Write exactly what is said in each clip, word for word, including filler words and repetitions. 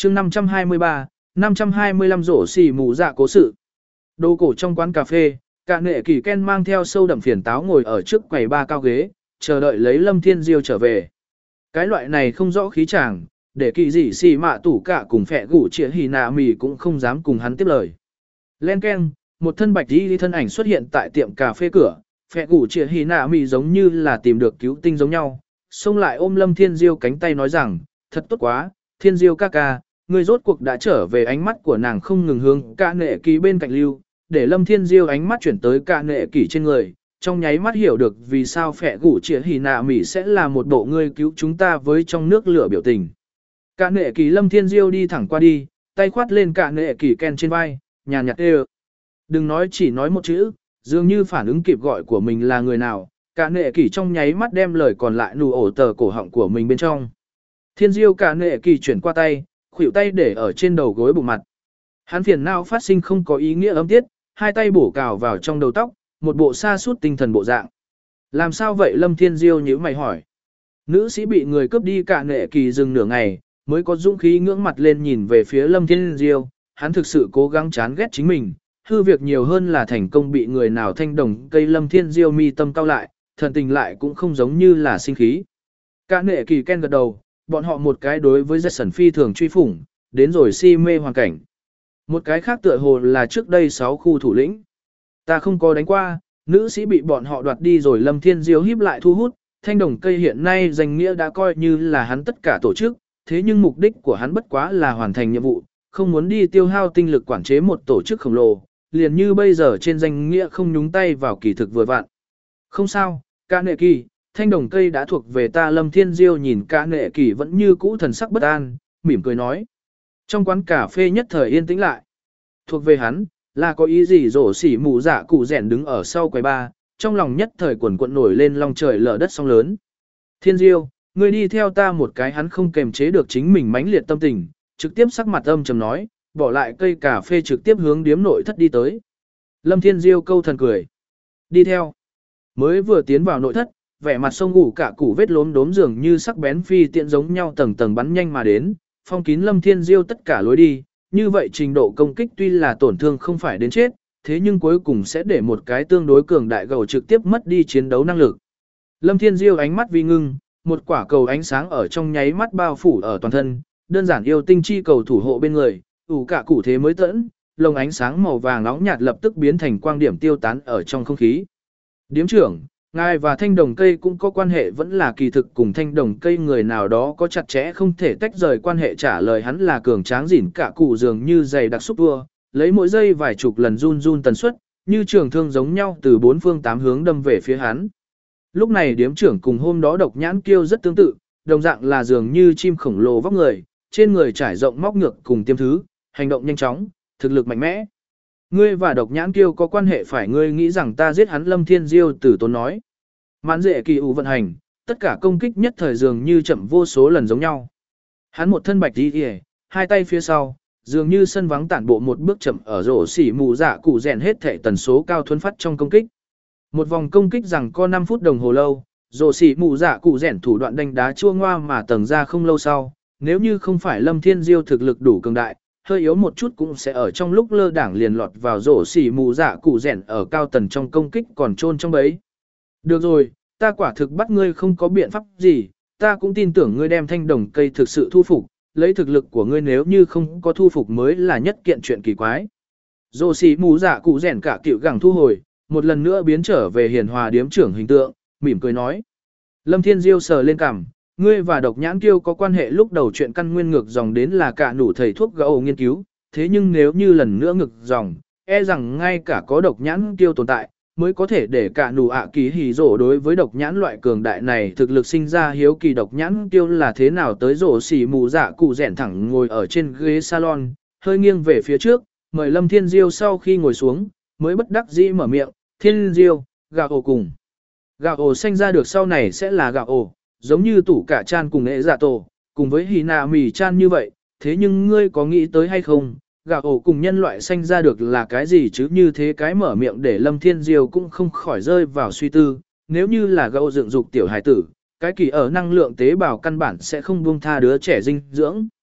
chương năm trăm hai mươi ba, năm trăm hai mươi lăm rổ xì mù dạ cố sự. Đồ cổ trong quán cà phê, cả nệ kỳ Ken mang theo sâu đậm phiền táo ngồi ở trước quầy ba cao ghế, chờ đợi lấy Lâm Thiên Diêu trở về. Cái loại này không rõ khí chàng, để kỳ dị xì mạ tủ cả cùng phẹ gủ trịa hì nạ mì cũng không dám cùng hắn tiếp lời. Len keng, một thân bạch đi thân ảnh xuất hiện tại tiệm cà phê cửa, phẹ gủ trịa hì nạ mì giống như là tìm được cứu tinh giống nhau, xông lại ôm Lâm Thiên Diêu cánh tay nói rằng, thật tốt quá, Thiên Diêu ca ca, người rốt cuộc đã trở về. Ánh mắt của nàng không ngừng hướng cả nệ kỳ bên cạnh lưu, để Lâm Thiên Diêu ánh mắt chuyển tới cả nệ kỳ trên người, trong nháy mắt hiểu được vì sao phẹ gủ trịa hì nạ mỉ sẽ là một bộ ngươi cứu chúng ta với trong nước lửa biểu tình. Cả nệ kỳ Lâm Thiên Diêu đi thẳng qua đi, tay khoát lên cả nệ kỳ Ken trên vai, nhàn nhạt kêu. Đừng nói chỉ nói một chữ, dường như phản ứng kịp gọi của mình là người nào, cả nệ kỳ trong nháy mắt đem lời còn lại nụ ổ tờ cổ họng của mình bên trong. Thiên Diêu cả nệ kỳ chuyển qua tay, khuỷu tay để ở trên đầu gối bụng mặt. Hắn phiền não phát sinh không có ý nghĩa âm tiết, hai tay bổ cào vào trong đầu tóc, một bộ sa sút tinh thần bộ dạng. Làm sao vậy Lâm Thiên Diêu nhíu mày hỏi. Nữ sĩ bị người cướp đi cả nệ kỳ dừng nửa ngày, mới có dũng khí ngưỡng mặt lên nhìn về phía Lâm Thiên Diêu, hắn thực sự cố gắng chán ghét chính mình, hư việc nhiều hơn là thành công bị người nào thanh đồng cây. Lâm Thiên Diêu mi tâm cao lại, thần tình lại cũng không giống như là sinh khí. Cả nệ kỳ Ken gật đầu, bọn họ một cái đối với Jackson phi thường truy phủng, đến rồi si mê hoàn cảnh. Một cái khác tựa hồ là trước đây sáu khu thủ lĩnh. Ta không có đánh qua, nữ sĩ bị bọn họ đoạt đi rồi. Lâm Thiên Diêu híp lại thu hút, thanh đồng cây hiện nay danh nghĩa đã coi như là hắn tất cả tổ chức, thế nhưng mục đích của hắn bất quá là hoàn thành nhiệm vụ, không muốn đi tiêu hao tinh lực quản chế một tổ chức khổng lồ, liền như bây giờ trên danh nghĩa không nhúng tay vào kỳ thực vừa vặn. Không sao, cả nệ kỳ, thanh đồng cây đã thuộc về ta. Lâm Thiên Diêu nhìn cả nệ kỳ vẫn như cũ thần sắc bất an, mỉm cười nói. Trong quán cà phê nhất thời yên tĩnh lại. Thuộc về hắn, là có ý gì? Rổ xỉ mù dạ cụ rèn đứng ở sau quầy ba, trong lòng nhất thời quần quận nổi lên long trời lở đất sóng lớn. Thiên Diêu, ngươi đi theo ta một cái. Hắn không kềm chế được chính mình mãnh liệt tâm tình, trực tiếp sắc mặt âm trầm nói, bỏ lại cây cà phê trực tiếp hướng điếm nội thất đi tới. Lâm Thiên Diêu câu thần cười. Đi theo. Mới vừa tiến vào nội thất, vẻ mặt sông ngủ cả củ vết lốm đốm dường như sắc bén phi tiện giống nhau tầng tầng bắn nhanh mà đến, phong kín Lâm Thiên Diêu tất cả lối đi. Như vậy trình độ công kích tuy là tổn thương không phải đến chết, thế nhưng cuối cùng sẽ để một cái tương đối cường đại gầu trực tiếp mất đi chiến đấu năng lực. Lâm Thiên Diêu ánh mắt vi ngưng, một quả cầu ánh sáng ở trong nháy mắt bao phủ ở toàn thân, đơn giản yêu tinh chi cầu thủ hộ bên người, ủ cả củ thế mới tẫn, lồng ánh sáng màu vàng nóng nhạt lập tức biến thành quang điểm tiêu tán ở trong không khí. Điếm trưởng, ngài và thanh đồng cây cũng có quan hệ, vẫn là kỳ thực cùng thanh đồng cây người nào đó có chặt chẽ không thể tách rời quan hệ. Trả lời hắn là cường tráng dỉn cả cụ dường như dày đặc xúc tua, lấy mỗi giây vài chục lần run run tần suất, như trường thương giống nhau từ bốn phương tám hướng đâm về phía hắn. Lúc này điếm trưởng cùng hôm đó độc nhãn kiêu rất tương tự, đồng dạng là dường như chim khổng lồ vóc người, trên người trải rộng móc ngược cùng tiêm thứ, hành động nhanh chóng, thực lực mạnh mẽ. Ngươi và độc nhãn kiêu có quan hệ phải? Ngươi nghĩ rằng ta giết hắn? Lâm Thiên Diêu tử tốn nói. Mãn dễ kỳ ủ vận hành, tất cả công kích nhất thời dường như chậm vô số lần giống nhau. Hắn một thân bạch đi kìa, hai tay phía sau, dường như sân vắng tản bộ một bước chậm ở rổ xỉ mù dạ cụ rèn hết thể tần số cao thuấn phát trong công kích. Một vòng công kích rằng có năm phút đồng hồ lâu, rổ xỉ mù dạ cụ rèn thủ đoạn đánh đá chua ngoa mà tầng ra không lâu sau, nếu như không phải Lâm Thiên Diêu thực lực đủ cường đại, hơi yếu một chút cũng sẽ ở trong lúc lơ đảng liền lọt vào rổ xỉ mù dạ cụ rèn ở cao tần trong công kích còn trôn trong bấy. Được rồi, ta quả thực bắt ngươi không có biện pháp gì, ta cũng tin tưởng ngươi đem thanh đồng cây thực sự thu phục, lấy thực lực của ngươi nếu như không có thu phục mới là nhất kiện chuyện kỳ quái. Rổ xỉ mù dạ cụ rèn cả cựu gẳng thu hồi, một lần nữa biến trở về hiền hòa điếm trưởng hình tượng, mỉm cười nói. Lâm Thiên Diêu sờ lên cằm, ngươi và độc nhãn kiêu có quan hệ. Lúc đầu chuyện căn nguyên ngược dòng đến là cả nủ thầy thuốc gạo nghiên cứu, thế nhưng nếu như lần nữa ngược dòng, e rằng ngay cả có độc nhãn kiêu tồn tại, mới có thể để cả nủ ạ kỳ hỉ rổ đối với độc nhãn loại cường đại này thực lực sinh ra hiếu kỳ. Độc nhãn kiêu là thế nào tới? Rổ xỉ mù dạ cụ rèn thẳng ngồi ở trên ghế salon, hơi nghiêng về phía trước, mời Lâm Thiên Diêu sau khi ngồi xuống, mới bất đắc dĩ mở miệng. Thiên Diêu, gạo ổ cùng. Gạo ổ sinh ra được sau này sẽ là gạo ổ, giống như tủ cả chan cùng nghệ dạ tổ, cùng với hì nà mì chan như vậy, thế nhưng ngươi có nghĩ tới hay không, gạo ổ cùng nhân loại sinh ra được là cái gì chứ? Như thế cái mở miệng để Lâm Thiên Diêu cũng không khỏi rơi vào suy tư, nếu như là gạo dựng dục tiểu hài tử, cái kỳ ở năng lượng tế bào căn bản sẽ không buông tha đứa trẻ dinh dưỡng.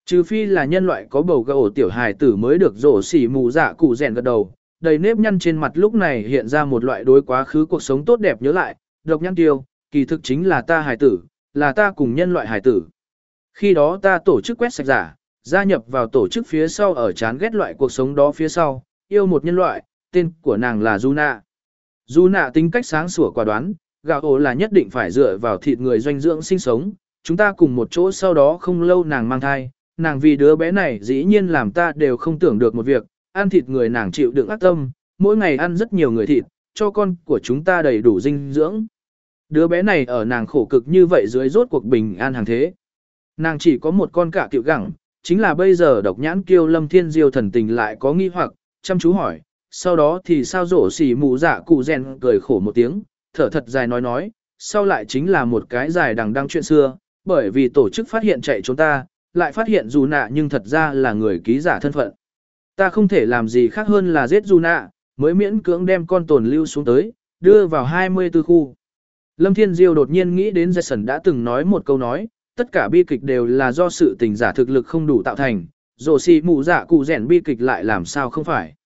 Trừ phi là nhân loại có bầu gầu tiểu hài tử mới được rổ xỉ mù dạ cụ rèn gật đầu, đầy nếp nhăn trên mặt lúc này hiện ra một loại đối quá khứ cuộc sống tốt đẹp nhớ lại, độc nhăn tiêu, kỳ thực chính là ta hài tử, là ta cùng nhân loại hài tử. Khi đó ta tổ chức quét sạch giả, gia nhập vào tổ chức phía sau ở chán ghét loại cuộc sống đó phía sau, yêu một nhân loại, tên của nàng là Juna. Juna tính cách sáng sủa quả đoán, gạo ổ là nhất định phải dựa vào thịt người doanh dưỡng sinh sống, chúng ta cùng một chỗ sau đó không lâu nàng mang thai, nàng vì đứa bé này dĩ nhiên làm ta đều không tưởng được một việc, ăn thịt người nàng chịu đựng ác tâm, mỗi ngày ăn rất nhiều người thịt, cho con của chúng ta đầy đủ dinh dưỡng. Đứa bé này ở nàng khổ cực như vậy dưới rốt cuộc bình an hàng thế. Nàng chỉ có một con cả tiểu gẳng, chính là bây giờ độc nhãn kiêu Lâm Thiên Diêu thần tình lại có nghi hoặc, chăm chú hỏi, sau đó thì sao rổ xỉ mù dạ cụ rèn cười khổ một tiếng, thở thật dài nói nói, sau lại chính là một cái dài đằng đăng chuyện xưa, bởi vì tổ chức phát hiện chạy trốn ta, lại phát hiện dù nạ nhưng thật ra là người ký giả thân phận. Ta không thể làm gì khác hơn là giết dù nạ, mới miễn cưỡng đem con tồn lưu xuống tới, đưa vào hai mươi tư khu. Lâm Thiên Diêu đột nhiên nghĩ đến Jason đã từng nói một câu nói, tất cả bi kịch đều là do sự tình giả thực lực không đủ tạo thành, rổ xỉ mù dạ cụ rèn bi kịch lại làm sao không phải.